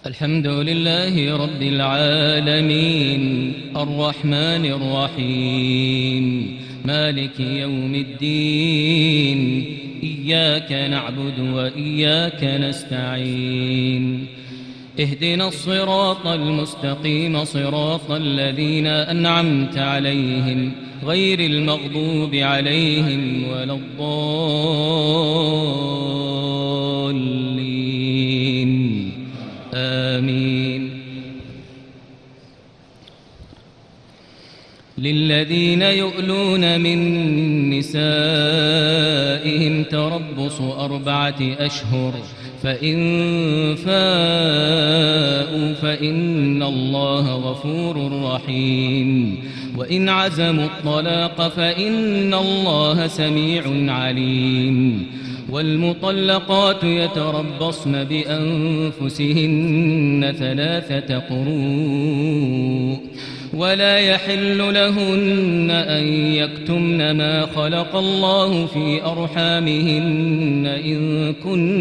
الحمد لله رب العالمين الرحمن الرحيم مالك يوم الدين إياك نعبد وإياك نستعين اهدنا الصراط المستقيم صراط الذين أنعمت عليهم غير المغضوب عليهم ولا الضالين آمين. للذين يؤلون من نسائهم تربص 4 أشهر فإن فاءوا فإن الله غفور رحيم وإن عزموا الطلاق فإن الله سميع عليم والمطلقات يتربصن بأنفسهن 3 قروء ولا يحل لهن أن يكتمن ما خلق الله في أرحامهن إن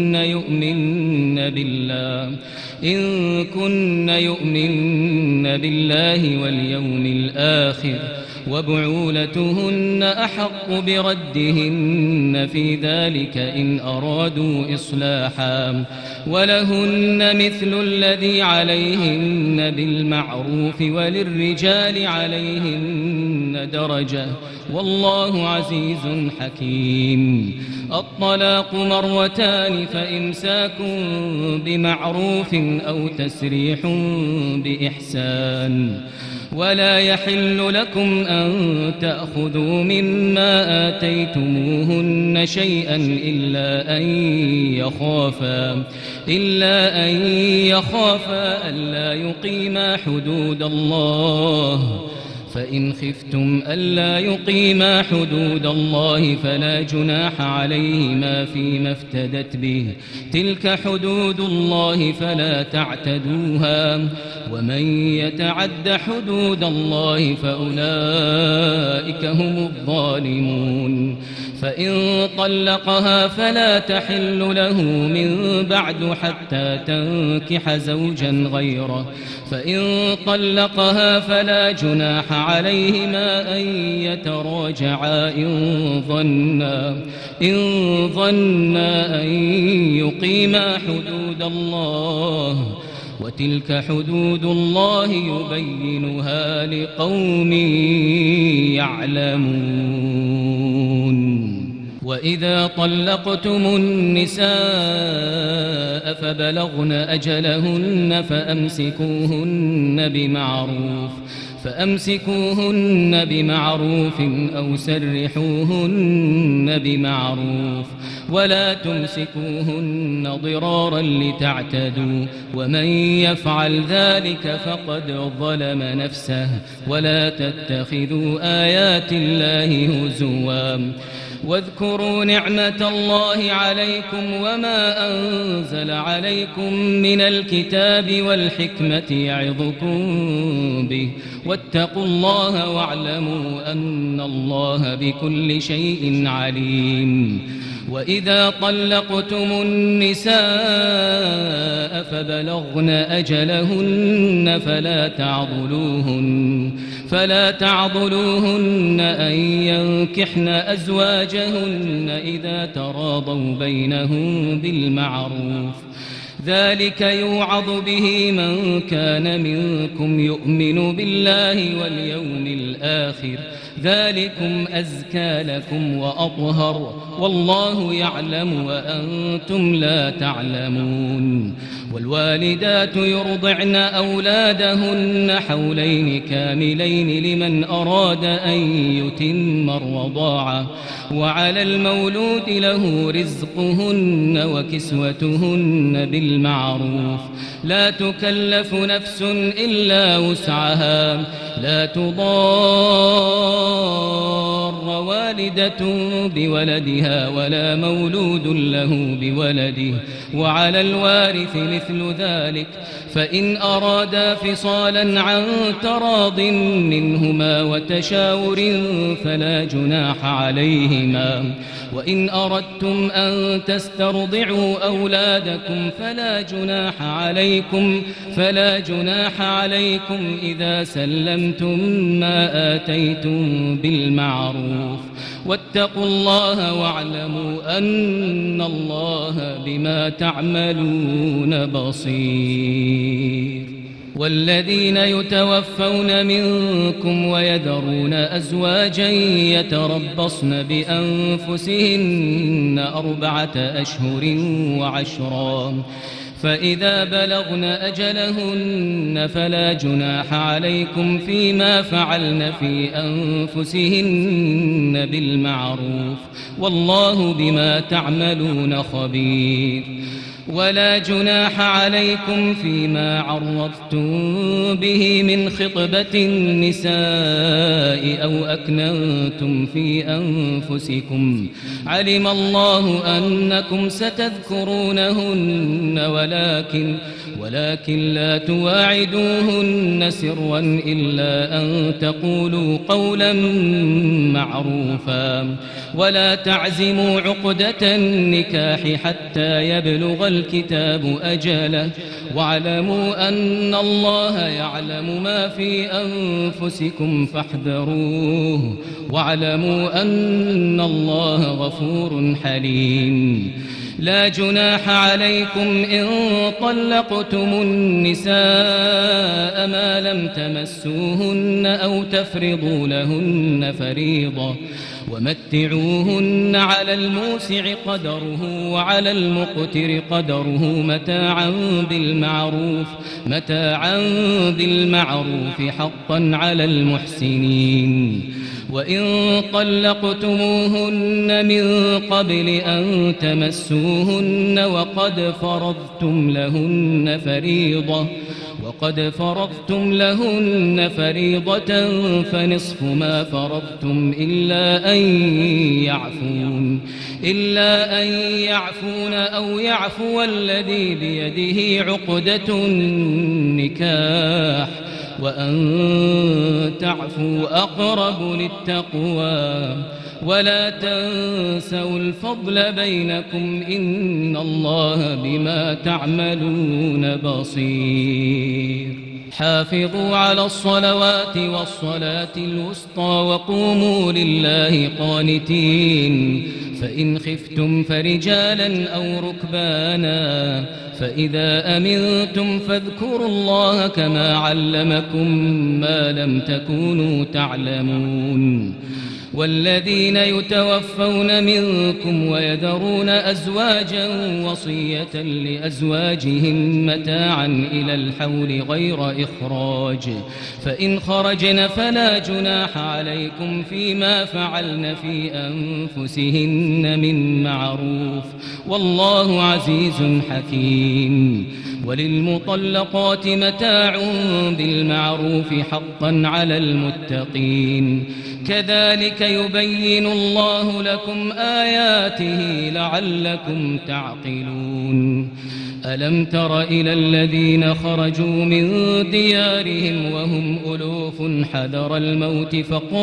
كن يؤمن بالله واليوم الآخر وبعولتهن أحق بردهن في ذلك إن أرادوا إصلاحا ولهن مثل الذي عليهن بالمعروف وللرجال عليهن درجة والله عزيز حكيم. الطلاق 2 فإمساك بمعروف أو تسريح بإحسان ولا يحل لكم أن تأخذوا مما آتيتموهن شيئا إلا أن يخافا ألا يقيما حدود الله فإن خفتم ألا يقيما حدود الله فلا جناح عليهما فيما افتدت به تلك حدود الله فلا تعتدوها ومن يتعد حدود الله فأولئك هم الظالمون. فإن طلقها فلا تحل له من بعد حتى تنكح زوجا غيره فإن طلقها فلا جناح عليهما أن يتراجعا إن ظنا أن يقيما حدود الله وتلك حدود الله يبينها لقوم يعلمون. وإذا طلقتم النساء فبلغن أجلهن فأمسكوهن بمعروف أو سرحوهن بمعروف ولا تمسكوهن ضرارا لتعتدوا ومن يفعل ذلك فقد ظلم نفسه ولا تتخذوا آيات الله هزوا واذكروا نعمة الله عليكم وما أنزل عليكم من الكتاب والحكمة يعظكم به واتقوا الله واعلموا أن الله بكل شيء عليم. وإذا طلقتم النساء فبلغن أجلهن فلا تعضلوهن أن ينكحن أزواجهن إذا تراضوا بينهم بالمعروف ذلك يوعظ به من كان منكم يؤمن بالله واليوم الآخر ذلكم أزكى لكم وأطهر والله يعلم وأنتم لا تعلمون. والوالدات يرضعن أولادهن حولين كاملين لمن أراد أن يتم الرضاعة وعلى المولود له رزقهن وكسوتهن بالمعروف لا تكلف نفس إلا وسعها لا تضار تضار والدة بولدها ولا مولود له بولده وعلى الوارث مثل ذلك فإن أرادا فصالا عن تراض منهما وتشاور فلا جناح عليهما وإن أردتم أن تسترضعوا أولادكم فلا جناح عليكم إذا سلمتم ما آتيتم بالمعروف واتقوا الله واعلموا أن الله بما تعملون بصير والذين يتوفون منكم ويذرون أزواجا يتربصن بأنفسهن 4 أشهر وعشرا فإذا بلغن أجلهن فلا جناح عليكم فيما فعلن في أنفسهن بالمعروف والله بما تعملون خبير ولا جناح عليكم فيما عرضتم به من خطبة النساء أو أكننتم في أنفسكم علم الله أنكم ستذكرونهن ولكن لا تواعدوهن سرا إلا أن تقولوا قولا معروفا ولا تعزموا عقدة النكاح حتى يبلغ الكتاب أجله واعلموا أن الله يعلم ما في أنفسكم فاحذروه واعلموا أن الله غفور حليم لا جناح عليكم إن طلقتم النساء ما لم تمسوهن أو تفرضوا لهن فريضة ومتعوهن على الموسع قدره وعلى المقتر قدره متاعا بالمعروف حقا على المحسنين وإن طلقتموهن من قبل أن تمسوهن وقد فرضتم لهن فريضة فنصف ما فرضتم إلا أن يعفون أو يعفو الذي بيده عقدة النكاح وأن تعفوا أقرب للتقوى ولا تنسوا الفضل بينكم إن الله بما تعملون بصير حافظوا على الصلوات والصلاة الوسطى وقوموا لله قانتين فإن خفتم فرجالا أو ركبانا فإذا أمنتم فاذكروا الله كما علمكم ما لم تكونوا تعلمون والذين يتوفون منكم ويذرون أزواجا وصية لأزواجهم متاعا إلى الحول غير إخراج فإن خرجن فلا جناح عليكم فيما فعلن في أنفسهن من معروف والله عزيز حكيم وللمطلقات متاع بالمعروف حقا على المتقين كذلك يبين الله لكم آياته لعلكم تعقلون ألم تر إلى الذين خرجوا من ديارهم وهم ألوف حذر الموت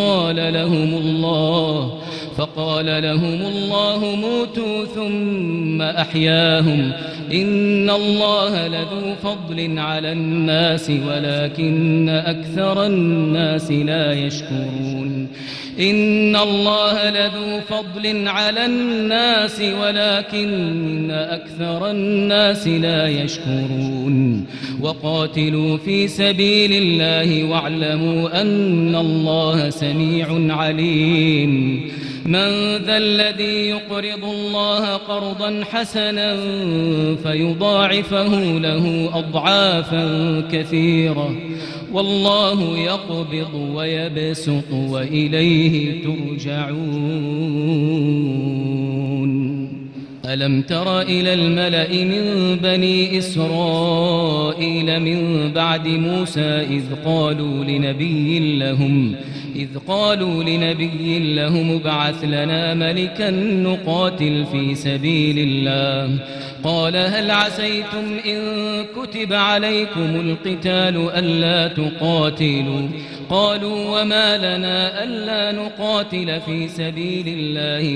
فقال لهم الله موتوا ثم أحياهم إن الله لذو فضل على الناس ولكن أكثر الناس لا يشكرون إن الله لذو فضل على الناس ولكن أكثر الناس لا يشكرون وقاتلوا في سبيل الله واعلموا أن الله سميع عليم من ذا الذي يقرض الله قرضا حسنا فيضاعفه له أضعافا كثيرة والله يقبض ويبسط وإليه ترجعون ألم تر إلى الملأ من بني إسرائيل من بعد موسى إذ إذ قالوا لنبي لهم ابعث لنا ملكا نقاتل في سبيل الله قال هل عسيتم إن كتب عليكم القتال ألا تقاتلوا قالوا وما لنا ألا نقاتل في سبيل الله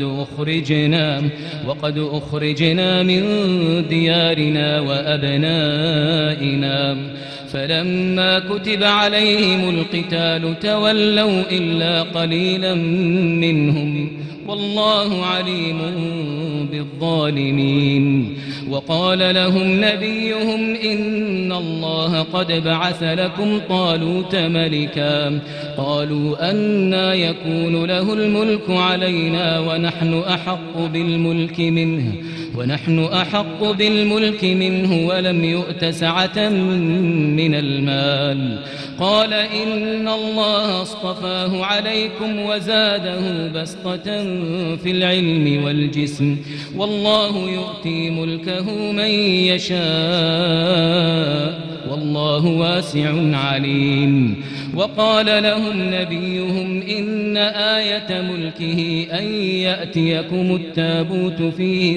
وقد أخرجنا من ديارنا وأبنائنا فلما كتب عليهم القتال تولوا إلا قليلا منهم والله عليم بالظالمين وقال لهم نبيهم إن الله قد بعث لكم طالوت ملكا قالوا أنى يكون له الملك علينا ونحن أحق بالملك منه ولم يؤت سعة من المال قال إن الله اصطفاه عليكم وزاده بسطة في العلم والجسم والله يؤتي ملكه من يشاء والله واسع عليم وقال لهم نبيهم إن آية ملكه أن يأتيكم التابوت فيه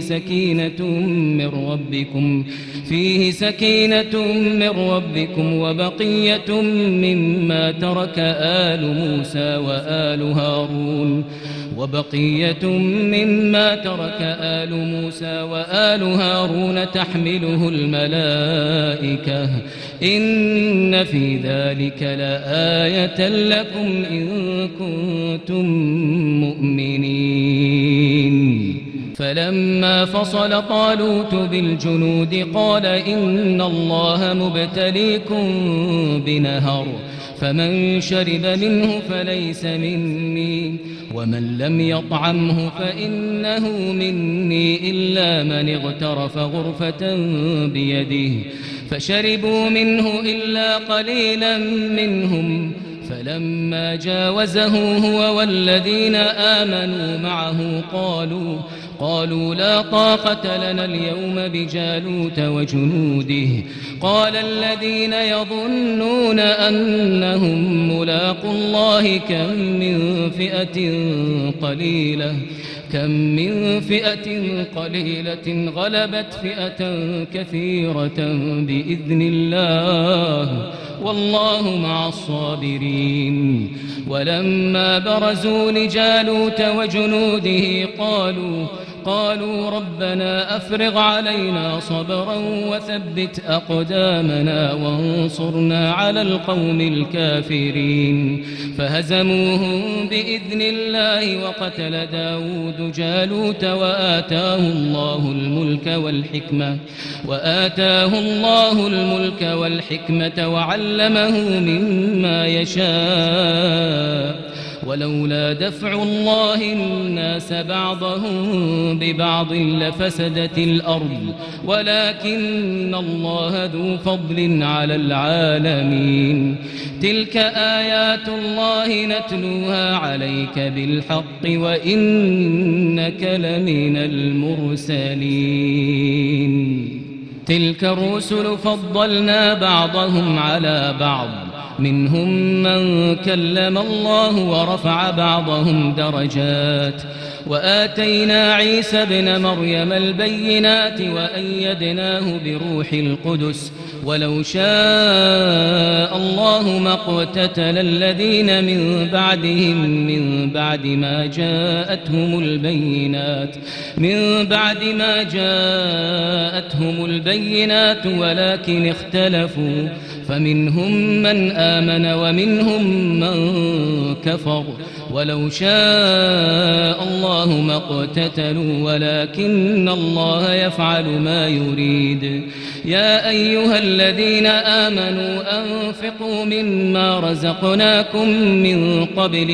سكينة من ربكم وبقية مما ترك آل موسى وآل هارون تحمله الملائكة إن في ذلك لآية لكم إن كنتم مؤمنين فلما فصل طالوت بالجنود قال إن الله مبتليكم بنهر فمن شرب منه فليس مني ومن لم يطعمه فإنه مني إلا من اغترف غرفة بيده فشربوا منه إلا قليلا منهم فلما جاوزه هو والذين آمنوا معه قالوا لا طاقة لنا اليوم بجالوت وجنوده قال الذين يظنون أنهم ملاقوا الله كم من فئة قليلة غلبت فئة كثيرة بإذن الله والله مع الصابرين ولما برزوا لجالوت وجنوده قالوا ربنا أفرغ علينا صبرا وثبت أقدامنا وانصرنا على القوم الكافرين فهزموهم بإذن الله وقتل داود جالوت وآتاه الله الملك والحكمة وعلمه مما يشاء ولولا دفع الله الناس بعضهم ببعض لفسدت الأرض ولكن الله ذو فضل على العالمين تلك آيات الله نتلوها عليك بالحق وإنك لمن المرسلين تلك الرسل فضلنا بعضهم على بعض منهم من كلم الله ورفع بعضهم درجات وآتينا عيسى ابن مريم البينات وأيدناه بروح القدس ولو شاء الله ما اقتتل الذين من بعدهم من بعد ما جاءتهم البينات ولكن اختلفوا فمنهم من آمن ومنهم من كفر ولو شاء الله ما اقتتلوا ولكن الله يفعل ما يريد يا أيها الذين آمنوا أنفقوا مما رزقناكم من قبل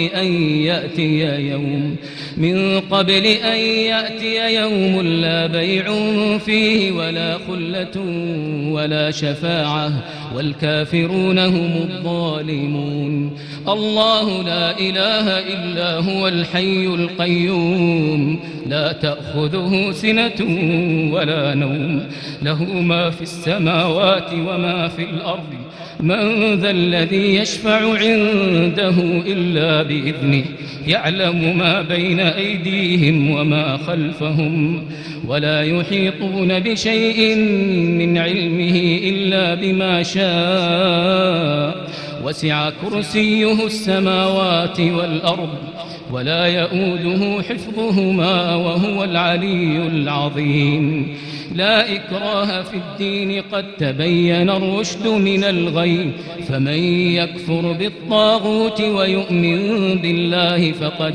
أن يأتي يوم لا بيع فيه ولا خلة ولا شفاعة والكافرون هم الظالمون الله لا إله إلا هو الحي القيوم لا تأخذه سنة ولا نوم له ما في السماوات وما في الأرض من ذا الذي يشفع عنده إلا بإذنه يعلم ما بين أيديهم وما خلفهم ولا يحيطون بشيء من علمه إلا بما شاء وسع كرسيه السماوات والأرض ولا يؤوده حفظهما وهو العلي العظيم. لا إكراه في الدين قد تبين الرشد من الغي فمن يكفر بالطاغوت ويؤمن بالله فقد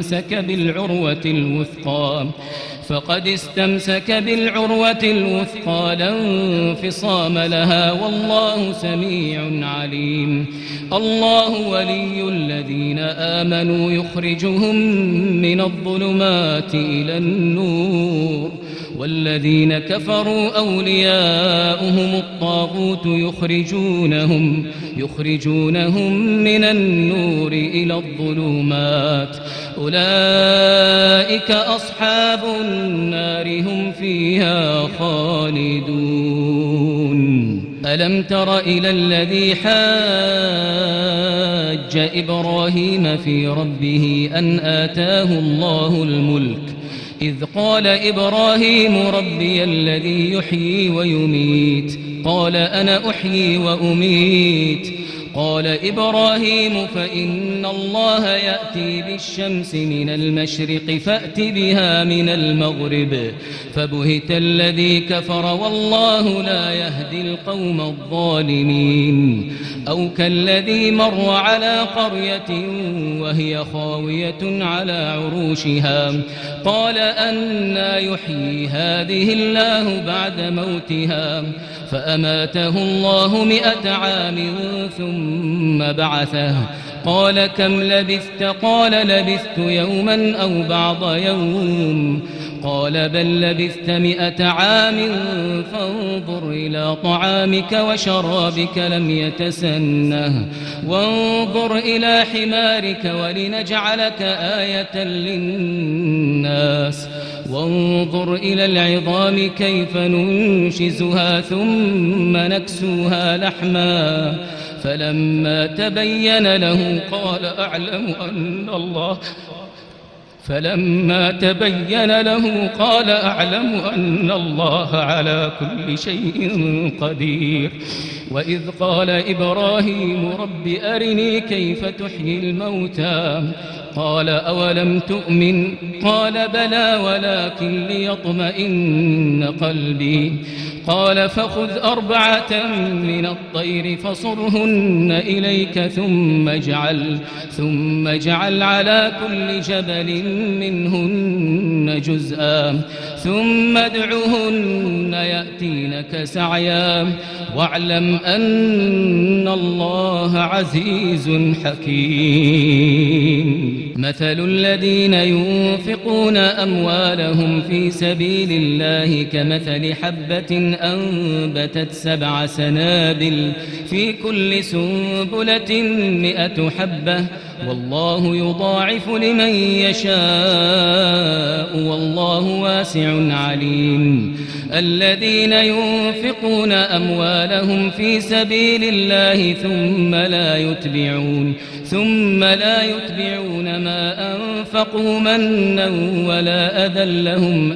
استمسك بالعروة الوثقى لا انفصام لها والله سميع عليم. الله ولي الذين آمنوا يخرجهم من الظلمات إلى النور والذين كفروا أولياؤهم الطاغوت يخرجونهم من النور إلى الظلمات أولئك أصحاب النار هم فيها خالدون. ألم تر إلى الذي حاج إبراهيم في ربه أن آتاه الله الملك إذ قال إبراهيم ربي الذي يحيي ويميت قال أنا أحيي وأميت قال إبراهيم فإن الله يأتي بالشمس من المشرق فأت بها من المغرب فبهت الذي كفر والله لا يهدي القوم الظالمين. أو كالذي مر على قرية وهي خاوية على عروشها قال أنى يحيي هذه الله بعد موتها فأماته الله 100 عام ثم بعثه قال كم لبثت قال لبثت يوما أو بعض يوم قال بل لبثت 100 عام فانظر إلى طعامك وشرابك لم يتسنه وانظر إلى حمارك ولنجعلك آية للناس وانظر إلى العظام كيف ننشزها ثم نكسوها لحما فلما تبين له قال أعلم أن الله على كل شيء قدير. وإذ قال إبراهيم رب أرني كيف تحيي الموتى قال أولم تؤمن قال بلى ولكن ليطمئن قلبي قال فخذ 4 من الطير فصرهن إليك ثم اجعل على كل جبل منهن جزءا ثم ادعهن يأتينك سعيا واعلم أن الله عزيز حكيم. مثل الذين ينفقون أموالهم في سبيل الله كمثل حبة أنبتت 7 سنابل في كل سنبلة 100 حبة والله يضاعف لمن يشاء والله واسع عليم. الذين ينفقون أموالهم في سبيل الله ثم لا يتبعون ما أنفقوا منا ولا أذى لهم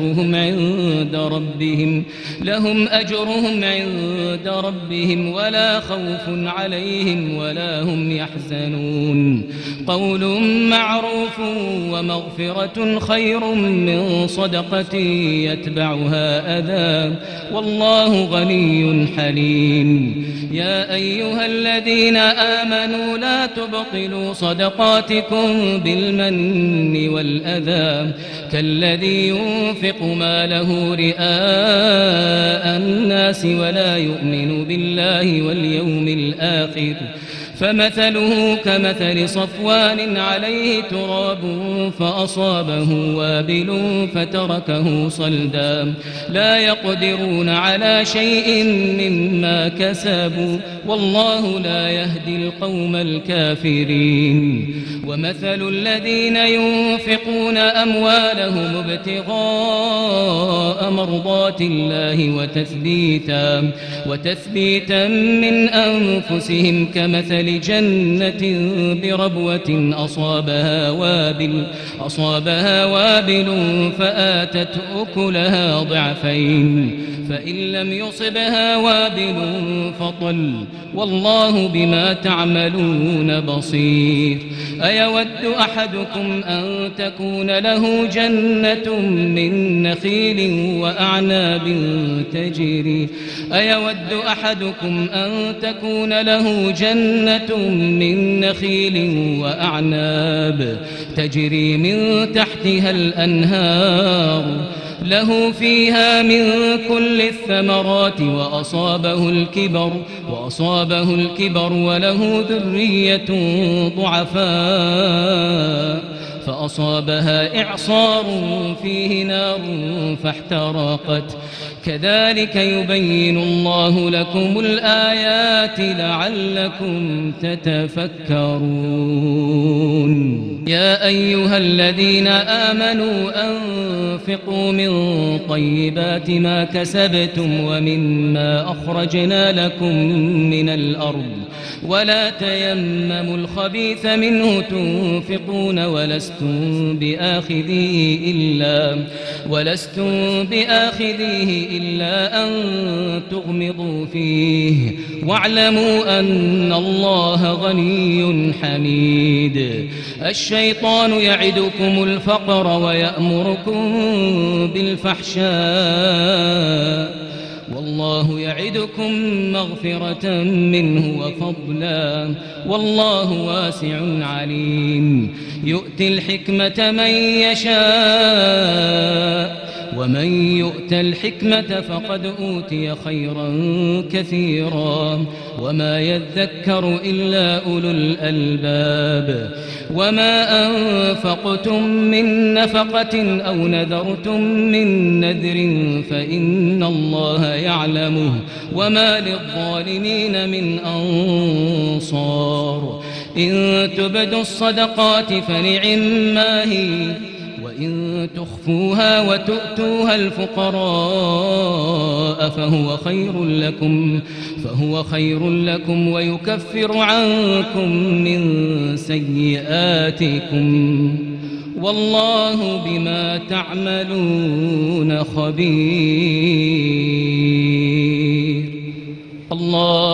أجرهم عند ربهم ولا خوف عليهم ولا هم يحزنون. قول معروف ومغفرة خير من صدقة يتبعها أذى والله غني حليم. يا أيها الذين آمنوا لا تبطلوا صدقاتكم بالمن والأذى كالذي ينفق ماله رئاء الناس ولا يؤمن بالله واليوم الآخر فمثله كمثل صفوان عليه تراب فأصابه وابل فتركه صلدا لا يقدرون على شيء مما كسبوا والله لا يهدي القوم الكافرين ومثل الذين ينفقون أموالهم ابتغاء مرضات الله وتثبيتا من أنفسهم كمثل جنة بربوة أصابها وابل فآتت أكلها ضعفين فإن لم يصبها وابل فطل والله بما تعملون بصير أيود أحدكم أن تكون له جنة من نخيل وأعناب تجري من تحتها الأنهار له فيها من كل الثمرات وأصابه الكبر وله ذرية ضعفاء فأصابها إعصار فيه نار فاحترقت كذلك يبين الله لكم الآيات لعلكم تتفكرون يا أيها الذين آمنوا أنفقوا من طيبات ما كسبتم ومما أخرجنا لكم من الأرض ولا تيمموا الخبيث منه تنفقون ولستم بآخذيه إلا أن تغمضوا فيه واعلموا أن الله غني حميد الشيطان يعدكم الفقر ويأمركم بالفحشاء والله يعدكم مغفرة منه وفضلا والله واسع عليم يؤتي الحكمة من يشاء ومن يؤت الحكمة فقد أوتي خيرا كثيرا وما يذكر إلا أولو الألباب وما أنفقتم من نفقة أو نذرتم من نذر فإن الله يعلمه وما للظالمين من أنصار إن تبدوا الصدقات فنعما هي وإن تخفوها وتؤتوها الفقراء فهو خير لكم ويكفر عنكم من سيئاتكم والله بما تعملون خبير الله